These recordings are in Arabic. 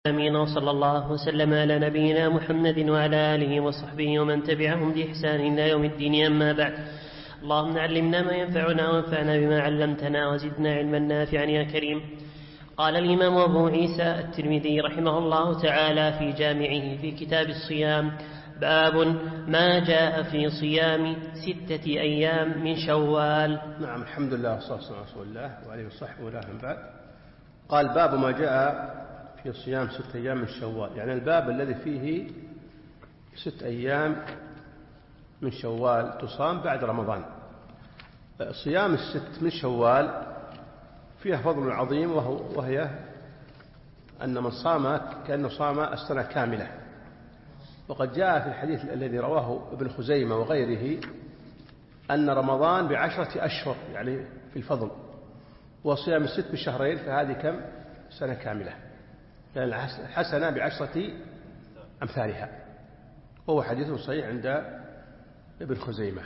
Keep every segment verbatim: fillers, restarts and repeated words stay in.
آمين. وصلى الله وسلم على نبينا محمد وعلى آله وصحبه ومن تبعهم بإحسان إلى يوم الدين. أما بعد، اللهم علمنا ما ينفعنا وانفعنا بما علمتنا وزدنا علما نافعا يا كريم. قال الإمام أبو عيسى الترمذي رحمه الله تعالى في جامعه في كتاب الصيام: باب ما جاء في صيام ستة أيام من شوال. نعم، الحمد لله والصلاة والسلام على رسول الله وعليه وصحبه وله من بعد. قال: باب ما جاء في صيام ستة أيام من شوال، يعني الباب الذي فيه ست أيام من شوال تصام بعد رمضان. صيام الست من شوال فيها فضل عظيم، وهي أن من صام كأنه صام السنة كاملة. وقد جاء في الحديث الذي رواه ابن خزيمة وغيره أن رمضان بعشرة أشهر يعني في الفضل، وصيام الست بشهرين فهذه كم سنة كاملة، لأن الحسنة بعشرة أمثالها، وهو حديث صحيح عند ابن خزيمة.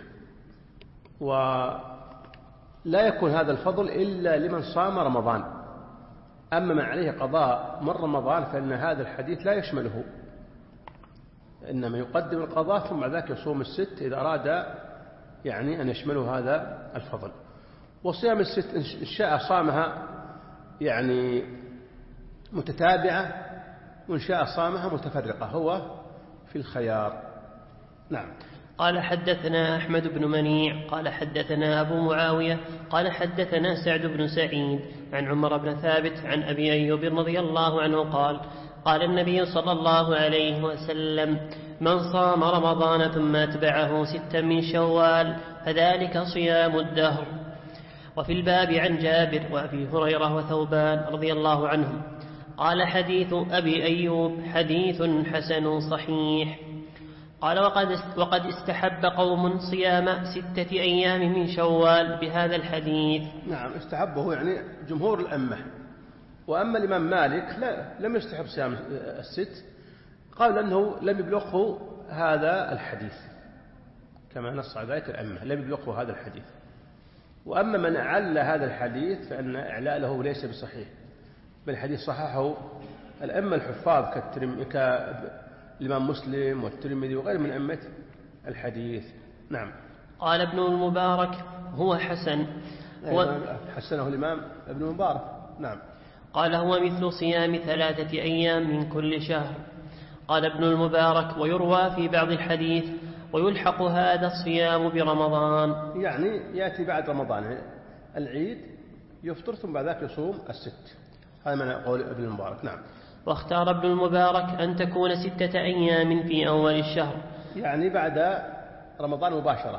ولا يكون هذا الفضل إلا لمن صام رمضان. أما من عليه قضاء من رمضان فإن هذا الحديث لا يشمله، إنما يقدم القضاء ثم ذاك يصوم الست إذا أراد يعني أن يشمله هذا الفضل. وصيام الست إن شاء صامها يعني متتابعة، وإن شاء صامها متفرقة، هو في الخيار. نعم. قال: حدثنا أحمد بن منيع قال حدثنا أبو معاوية قال حدثنا سعد بن سعيد عن عمر بن ثابت عن أبي أيوب رضي الله عنه قال: قال النبي صلى الله عليه وسلم: من صام رمضان ثم أتبعه ستا من شوال فذلك صيام الدهر. وفي الباب عن جابر وأبي هريرة وثوبان رضي الله عنهم. قال: حديث أبي أيوب حديث حسن صحيح. قال: وقد وقد استحب قوم صيام ستة أيام من شوال بهذا الحديث. نعم، استحبه يعني جمهور الأمة. وأما الإمام مالك لا لم يستحب صيام الست، قال أنه لم يبلغه هذا الحديث، كما نص على ذلك الأمة لم يبلغه هذا الحديث. وأما من أعل هذا الحديث فإن إعلاله ليس بصحيح، بل الحديث صححه الأمة الحفاظ كالإمام مسلم والترمذي وغير من أمة الحديث. نعم. قال ابن المبارك: هو حسن. هو حسنه الإمام ابن المبارك. نعم. قال: هو مثل صيام ثلاثة أيام من كل شهر. قال ابن المبارك: ويروى في بعض الحديث: ويلحق هذا الصيام برمضان، يعني يأتي بعد رمضان العيد يفطر ثم بعد ذلك يصوم الست. هذا من قول ابن المبارك. نعم. واختار ابن المبارك أن تكون ستة أيام في أول الشهر، يعني بعد رمضان مباشرة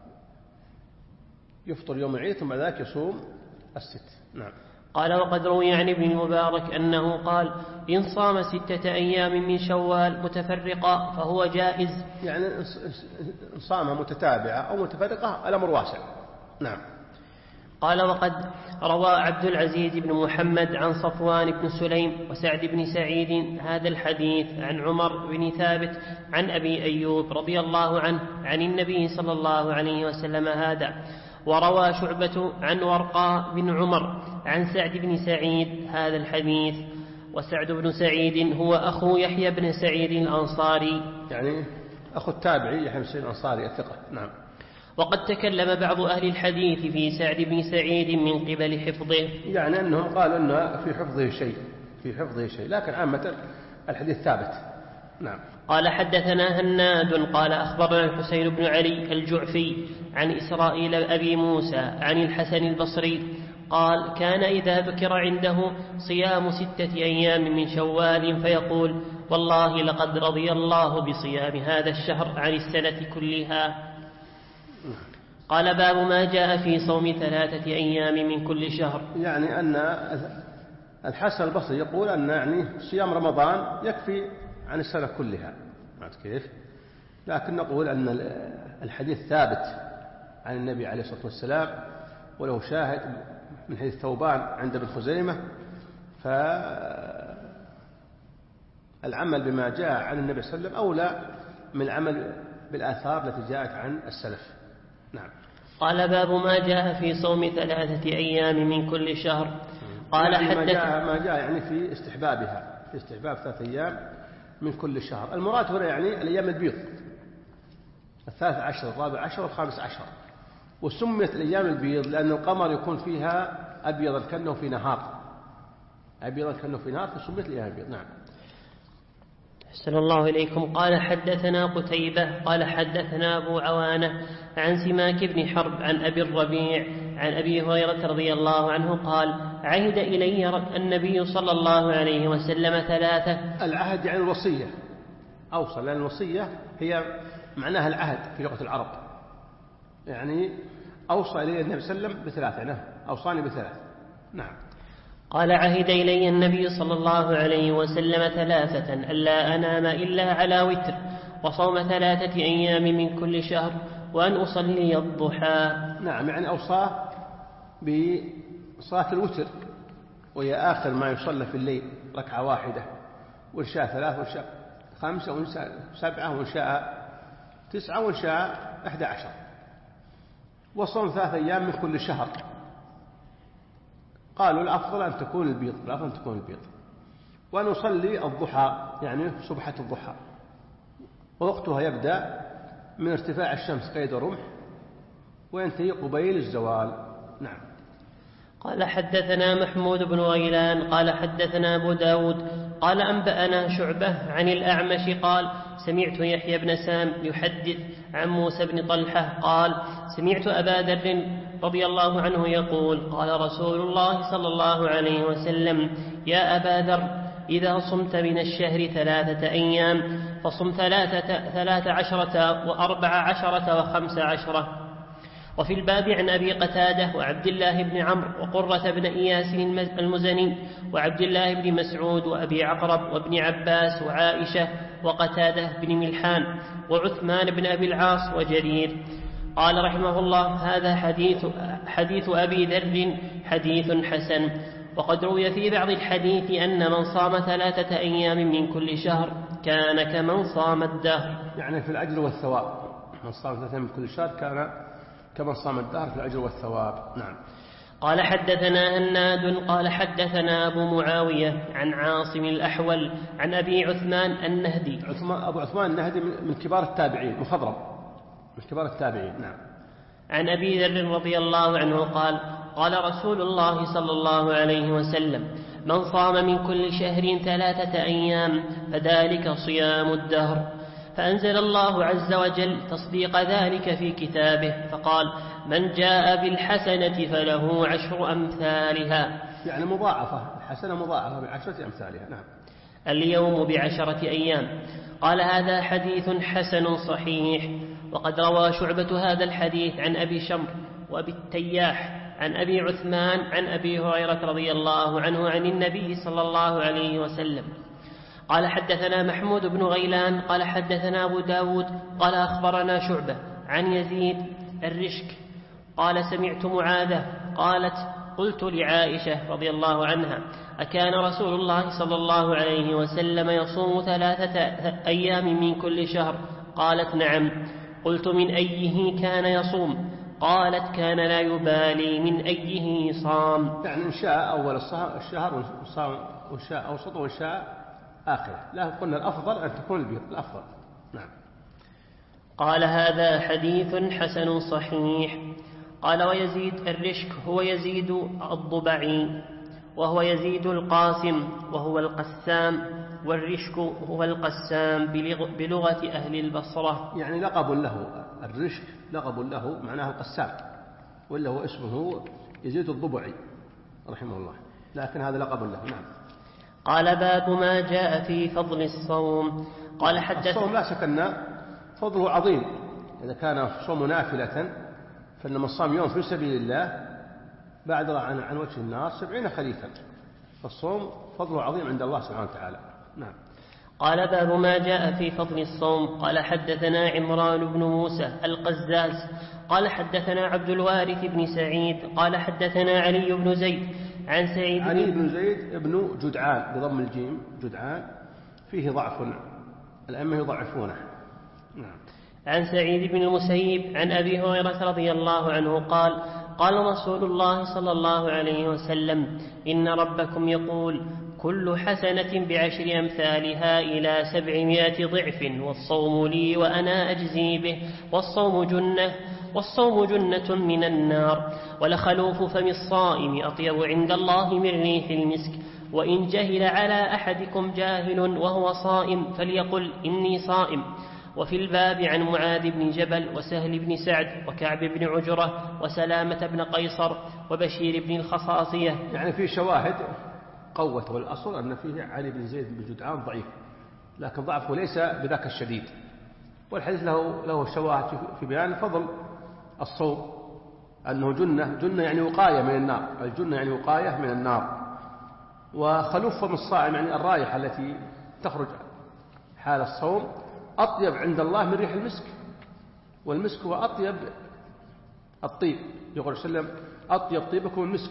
يفطر يوم العيد ثم بعد ذلك يصوم الست. نعم. قال: وقد روي عن ابن المبارك أنه قال: إن صام ستة أيام من شوال متفرقة فهو جائز، يعني إن صامها متتابعة أو متفرقة الأمر واسع. نعم. قال: وقد روى عبد العزيز بن محمد عن صفوان بن سليم وسعد بن سعيد هذا الحديث عن عمر بن ثابت عن أبي أيوب رضي الله عنه عن النبي صلى الله عليه وسلم هذا. وروى شعبة عن ورقاء بن عمر عن سعد بن سعيد هذا الحديث. وسعد بن سعيد هو أخو يحيى بن سعيد الأنصاري، يعني أخو التابعي يحيى بن سعيد الأنصاري الثقة. نعم. وقد تكلم بعض أهل الحديث في سعد بن سعيد من قبل حفظه، يعني أنهم قالوا أنه في حفظه شيء في حفظه شيء لكن عامة الحديث ثابت. نعم. قال: حدثنا هناد قال أخبرنا الحسين بن علي الجعفي عن إسرائيل أبي موسى عن الحسن البصري قال: كان إذا ذكر عنده صيام ستة أيام من شوال فيقول: والله لقد رضي الله بصيام هذا الشهر عن السنة كلها. قال: باب ما جاء في صوم ثلاثة أيام من كل شهر، يعني أن الحسن البصري يقول أن يعني صيام رمضان يكفي عن السنة كلها، ما كيف، لكن نقول أن الحديث ثابت عن النبي عليه الصلاة والسلام، وله شاهد من حديث ثوبان عند ابن خزيمة، فالعمل بما جاء عن النبي صلى الله عليه وسلم أولى من العمل بالآثار التي جاءت عن السلف. نعم. قال: باب ما جاء في صوم ثلاثة أيام من كل شهر. قال: يعني حدث ما جاء, ما جاء يعني في استحبابها، في استحباب ثلاثة أيام من كل شهر. المراد هنا يعني الأيام البيض، الثالث عشر الرابع عشر والخامس عشر. وسميت الأيام البيض لأن القمر يكون فيها أبيض كأنه في نهار، أبيض كأنه في نهار، فسميت الأيام البيض. نعم. أحسن الله إليكم. قال حدثنا قتيبة قال حدثنا أبو عوانة عن سماك بن حرب عن أبي الربيع عن أبي هريرة رضي الله عنه قال عهد إلي النبي صلى الله عليه وسلم ثلاثة. العهد يعني الوصية، أوصى، لأن الوصية هي معناها العهد في لغة العرب، يعني أوصى إلي النبي صلى الله عليه وسلم بثلاثة، نعم أوصاني بثلاث. نعم. قال عهد إلي النبي صلى الله عليه وسلم ثلاثة ألا أنام إلا على وتر، وصوم ثلاثة أيام من كل شهر، وأن أصلي الضحى. نعم، يعني أوصاه بصلاة الوتر، وهي آخر ما يصلى في الليل، ركعة واحدة، وإن شاء ثلاث وإن شاء خمسة وإن شاء سبعة وإن شاء تسعة وإن شاء أحد عشر، وصوم ثلاثة أيام من كل شهر. قالوا الأفضل أن تكون البيض، الأفضل أن تكون البيض. وأن أصلي الضحى يعني صبحة الضحى، ووقتها يبدأ من ارتفاع الشمس قيد رمح وينتهي قبيل الزوال. نعم. قال حدثنا محمود بن غيلان قال حدثنا أبو داود قال أنبأنا شعبة عن الأعمش قال سمعت يحيى بن سام يحدث عن موسى بن طلحة قال سمعت أبا ذر رضي الله عنه يقول قال رسول الله صلى الله عليه وسلم يا أبا ذر إذا صمت من الشهر ثلاثة أيام فصم ثلاثة, ثلاثة عشرة وأربع عشرة وخمس عشرة. وفي الباب عن أبي قتادة وعبد الله بن عمرو وقرة بن إياس المزني وعبد الله بن مسعود وأبي عقرب وابن عباس وعائشة وقتادة بن ملحان وعثمان بن أبي العاص وجرير. قال رحمه الله هذا حديث, حديث أبي ذر حديث حسن. وقد روي في بعض الحديث أن من صام ثلاثة أيام من كل شهر كان كمن صام الدهر، يعني في الأجر والثواب. من صام ثلاثة من كل شهر كان كمن صام الدهر في الأجر والثواب. نعم. قال حدثنا هناد قال حدثنا أبو معاوية عن عاصم الأحول عن أبي عثمان النهدي. عثمان أبو عثمان النهدي من كبار التابعين، مخضرم من كبار التابعين. نعم. عن أبي ذر رضي الله عنه قال قال رسول الله صلى الله عليه وسلم من صام من كل شهر ثلاثة أيام فذلك صيام الدهر. فأنزل الله عز وجل تصديق ذلك في كتابه فقال من جاء بالحسنة فله عشر أمثالها، يعني مضاعفة، الحسنة مضاعفة بعشرة أمثالها. نعم. اليوم بعشرة أيام. قال هذا حديث حسن صحيح. وقد روى شعبة هذا الحديث عن أبي شمر وأبي التياح عن أبي عثمان عن أبي هريرة رضي الله عنه عن النبي صلى الله عليه وسلم. قال حدثنا محمود بن غيلان قال حدثنا أبو داود قال أخبرنا شعبة عن يزيد الرشك قال سمعت معاذة قالت قلت لعائشة رضي الله عنها أكان رسول الله صلى الله عليه وسلم يصوم ثلاثة أيام من كل شهر؟ قالت نعم. قلت من أيه كان يصوم؟ قالت كان لا يبالي من أيه صام. يعني إن شاء أول الشهر وصام وشاء أوسط وشاء آخره، لا قلنا الأفضل أن تكون البيض الأفضل. نعم. قال هذا حديث حسن صحيح. قال ويزيد الرشك هو يزيد الضبعي وهو يزيد القاسم وهو القسام، والرشك هو القسام بلغة أهل البصرة. يعني لقب له، الرشك لقب له معناه القسام، ولا هو اسمه يزيد الضبعي رحمه الله، لكن هذا لقب له. نعم. قال باب ما جاء في فضل الصوم. قال حدث الصوم لا شك أن فضله عظيم، إذا كان الصوم نافلة فإنما الصوم يوم في سبيل الله بعد عن, عن وجه النار سبعين خليفا، فالصوم فضله عظيم عند الله سبحانه وتعالى. نعم. قال باب ما جاء في فضل الصوم. قال حدثنا عمران بن موسى القزاز قال حدثنا عبد الوارث بن سعيد قال حدثنا علي بن زيد عن سعيد علي بن زيد ابن جدعان بضم الجيم، جدعان فيه ضعف، الأئمة يضعفونه. نعم. عن سعيد بن المسيب عن أبي هريرة رضي الله عنه قال قال رسول الله صلى الله عليه وسلم إن ربكم يقول كل حسنة بعشر أمثالها إلى سبعمائة ضعف، والصوم لي وأنا أجزي به، والصوم جنة والصوم جنة من النار، ولخلوف فم الصائم أطيب عند الله من ريح المسك. وإن جهل على أحدكم جاهل وهو صائم فليقل إني صائم. وفي الباب عن معاذ بن جبل وسهل بن سعد وكعب بن عجرة وسلامة بن قيصر وبشير بن الخصاصية. يعني في شواهد قوته، والأصل أن فيه علي بن زيد بن جدعان ضعيف، لكن ضعفه ليس بذاك الشديد، والحديث له له شواهد في بيان فضل الصوم، أنه جنة جنة يعني وقاية من النار، الجنة يعني وقاية من النار. وخلوف فم الصائم يعني الرائحة التي تخرج حال الصوم أطيب عند الله من ريح المسك، والمسك هو أطيب الطيب، يقول صلى الله عليه وسلم أطيب طيبكم المسك.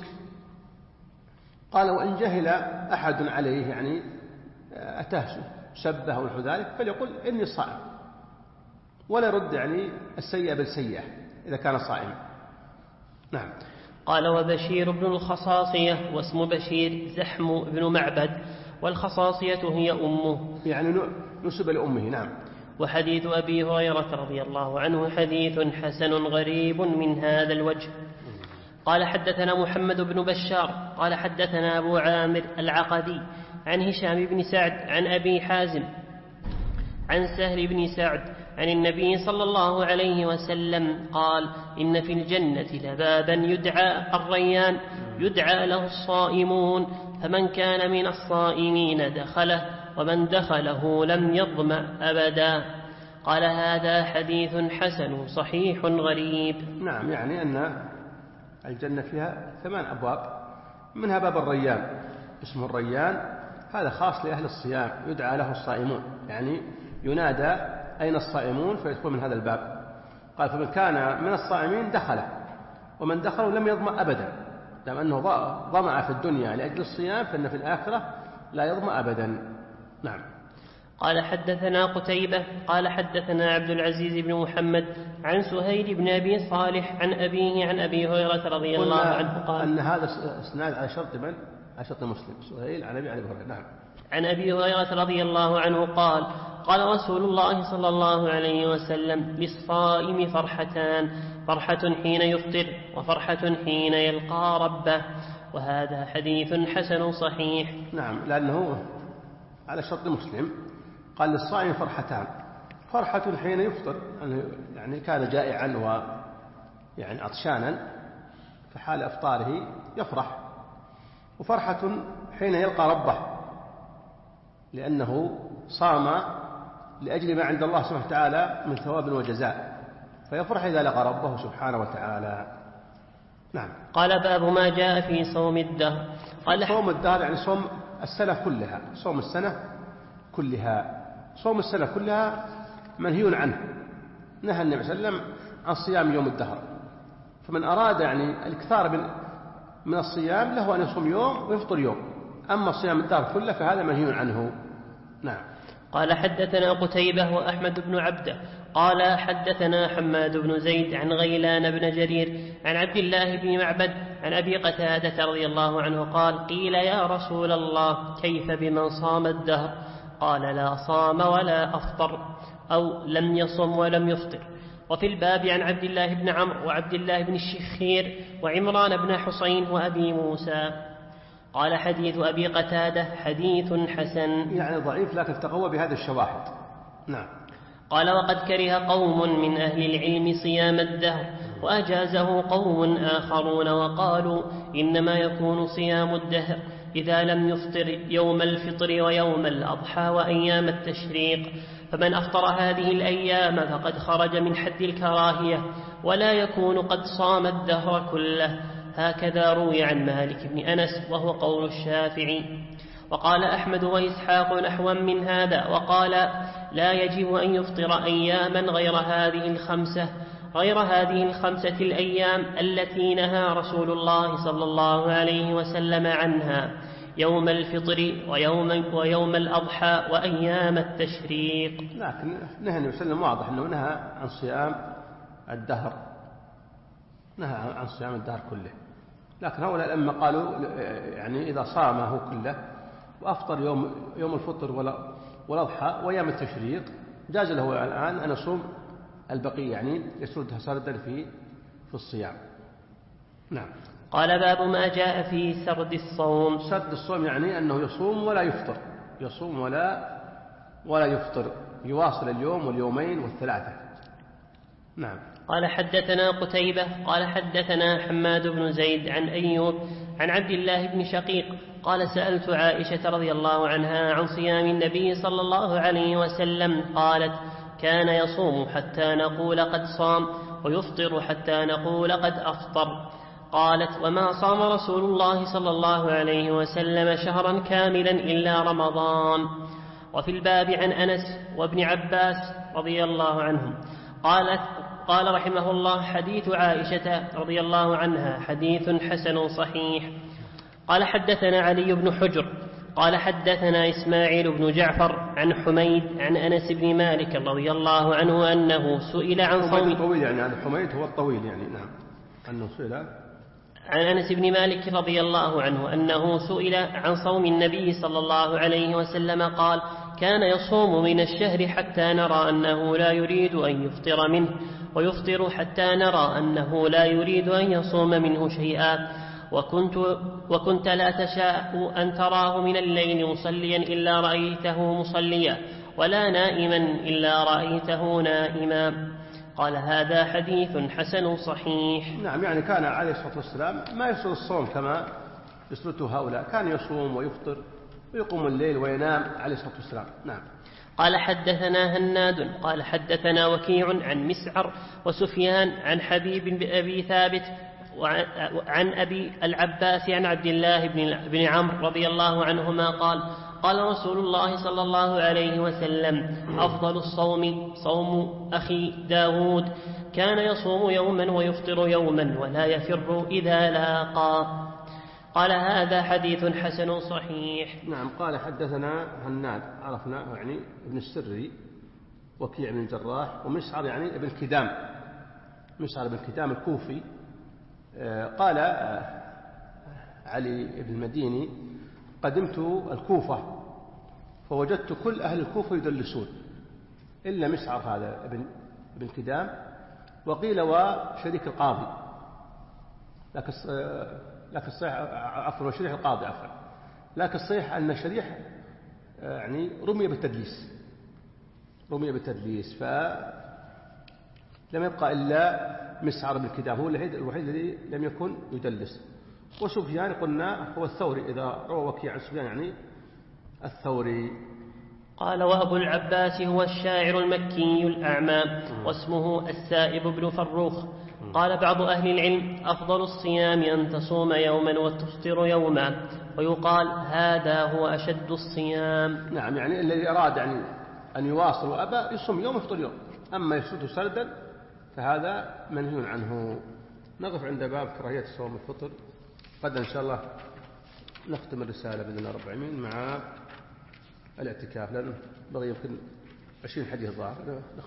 قال وإن جهل أحد عليه يعني أتاه شبه ونحو ذلك فليقول إني صائم، ولا يرد يعني السيئة بالسيئة إذا كان صائما. نعم. قال وبشير بن الخصاصية، واسم بشير زحم بن معبد، والخصاصية هي أمه، يعني نسب لأمه. نعم. وحديث أبي هريرة رضي الله عنه حديث حسن غريب من هذا الوجه. قال حدثنا محمد بن بشار قال حدثنا أبو عامر العقدي عن هشام بن سعد عن أبي حازم عن سهل بن سعد عن النبي صلى الله عليه وسلم قال إن في الجنة لبابا يدعى الريان يدعى له الصائمون، فمن كان من الصائمين دخله، ومن دخله لم يظمأ أبدا. قال هذا حديث حسن صحيح غريب. نعم، يعني أن الجنة فيها ثمان أبواب، منها باب الريان اسمه الريان، هذا خاص لأهل الصيام يدعى له الصائمون، يعني ينادى أين الصائمون فيدخل من هذا الباب. قال فمن كان من الصائمين دخله، ومن دخله لم يظمأ أبدا، لأن أنه ظمأ في الدنيا لأجل الصيام فإن في الآخرة لا يظمأ أبدا. نعم. قال حدثنا قتيبة قال حدثنا عبد العزيز بن محمد عن سهيل بن أبي صالح عن أبيه عن أبي هريرة رضي الله عنه قال أن هذا اسناد على شرط من؟ على شرط مسلم، سهيل عن أبي هريرة. نعم. عن أبي هريرة رضي الله عنه قال قال رسول الله صلى الله عليه وسلم للصائم فرحتان، فرحة حين يفطر وفرحة حين يلقى ربه، وهذا حديث حسن صحيح. نعم، لأنه على شرط مسلم. قال للصائم فرحتان، فرحة حين يفطر يعني كان جائعا و يعني عطشانا فحال أفطاره يفرح، وفرحة حين يلقى ربه لأنه صام لأجل ما عند الله سبحانه وتعالى من ثواب وجزاء، فيفرح إذا لقى ربه سبحانه وتعالى. نعم. قال باب ما جاء في صوم الدهر. قال صوم الدهر يعني صوم السنة كلها، صوم السنة كلها، صوم السنة كلها منهي عنه، نهى النبي صلى الله عليه وسلم عن صيام يوم الدهر، فمن أراد يعني الإكثار من من الصيام له أن يصوم يوم ويفطر يوم، أما صيام الدهر كله فهذا منهي عنه. نعم. قال حدثنا قتيبة وأحمد بن عبده قال حدثنا حماد بن زيد عن غيلان بن جرير عن عبد الله بن معبد عن أبي قتادة رضي الله عنه قال قيل يا رسول الله كيف بمن صام الدهر؟ قال لا صام ولا أفطر، أو لم يصم ولم يفطر. وفي الباب عن عبد الله بن عمرو وعبد الله بن الشخير وعمران بن حسين وأبي موسى. قال حديث أبي قتادة حديث حسن، يعني ضعيف لكن تقوى بهذه الشواهد. نعم. قال وقد كره قوم من أهل العلم صيام الدهر وأجازه قوم آخرون وقالوا إنما يكون صيام الدهر إذا لم يفطر يوم الفطر ويوم الأضحى وأيام التشريق، فمن أفطر هذه الأيام فقد خرج من حد الكراهية ولا يكون قد صام الدهر كله. هكذا روي عن مالك بن أنس وهو قول الشافعي. وقال أحمد وإسحاق نحوا من هذا، وقال لا يجب أن يفطر أياما غير هذه الخمسة غير هذه الخمسة الأيام التي نهى رسول الله صلى الله عليه وسلم عنها، يوم الفطر ويوم, ويوم الأضحى وأيام التشريق. لكن نهى النبي صلى الله عليه وسلم واضح أنه نهى عن صيام الدهر، نهى عن صيام الدهر كله، لكن هؤلاء لما قالوا يعني إذا صامه كله وأفطر يوم يوم الفطر والأضحى وأيام التشريق، جاز له الآن أن يصوم البقية، يعني يسردها سردا في في الصيام. نعم. قال باب ما جاء في سرد الصوم. سرد الصوم يعني أنه يصوم ولا يفطر، يصوم ولا ولا يفطر، يواصل اليوم واليومين والثلاثة. نعم. قال حدثنا قتيبة قال حدثنا حماد بن زيد عن أيوب عن عبد الله بن شقيق قال سألت عائشة رضي الله عنها عن صيام النبي صلى الله عليه وسلم، قالت كان يصوم حتى نقول قد صام ويفطر حتى نقول قد أفطر. قالت وما صام رسول الله صلى الله عليه وسلم شهرا كاملا إلا رمضان. وفي الباب عن أنس وابن عباس رضي الله عنهم. قالت قال رحمه الله حديث عائشة رضي الله عنها حديث حسن صحيح. قال حدثنا علي بن حجر قال حدثنا إسماعيل بن جعفر عن حميد عن أنس بن مالك رضي الله عنه أنه سئل عن صوم طويل، يعني عن حميد هو الطويل يعني. نعم. أنه سئل عن أنس بن مالك رضي الله عنه أنه سئل عن صوم النبي صلى الله عليه وسلم قال كان يصوم من الشهر حتى نرى أنه لا يريد أن يفطر منه ويفطر حتى نرى أنه لا يريد أن يصوم منه شيئا، وكنت, وكنت لا تشاء أن تراه من الليل مصليا إلا رأيته مصليا ولا نائما إلا رأيته نائما. قال هذا حديث حسن صحيح. نعم. يعني كان عليه الصلاة والسلام ما يسرد الصوم كما يسرده هؤلاء، كان يصوم ويفطر ويقوم الليل وينام عليه الصلاة والسلام. نعم. قال حدثنا هناد قال حدثنا وكيع عن مسعر وسفيان عن حبيب بأبي ثابت وعن أبي العباس عن عبد الله بن عمرو رضي الله عنهما قال قال رسول الله صلى الله عليه وسلم أفضل الصوم صوم أخي داود كان يصوم يوما ويفطر يوما ولا يفر إذا لاقى. قال هذا حديث حسن صحيح. نعم. قال حدثنا هناد عرفنا يعني ابن السري وكيع بن الجراح ومسعر يعني ابن كدام، مسعر بن كدام الكوفي. قال علي بن المديني قدمت الكوفة فوجدت كل أهل الكوفة يدلسون إلا مسعر هذا ابن ابن كدام، وقيل وشريك القاضي، لكن لكن الصحيح عفوا وشريح القاضي عفوا لكن الصحيح أن شريح يعني رمي بالتدليس، رمي بالتدليس، فلم يبقى إلا مسعر بن كدام هو الوحيد الذي لم يكن يدلس. وسفيان قلنا هو الثوري، إذا روى وكيع عن سفيان يعني الثوري. قال وأبو العباس هو الشاعر المكي الأعمى واسمه السائب بن فروخ. قال بعض أهل العلم أفضل الصيام أن تصوم يوما وتفطر يوما، ويقال هذا هو أشد الصيام. نعم. يعني الذي أراد يعني أن يواصل وأبى يصوم يوم ويفطر يوم، أما يسرد سردا فهذا منهي عنه. نقف عند باب كراهية صوم الفطر، قد إن شاء الله نختم الرسالة بإذن الله رب العالمين مع الاعتكاف، لأنه بغي يمكن عشرين حديث ظاهر.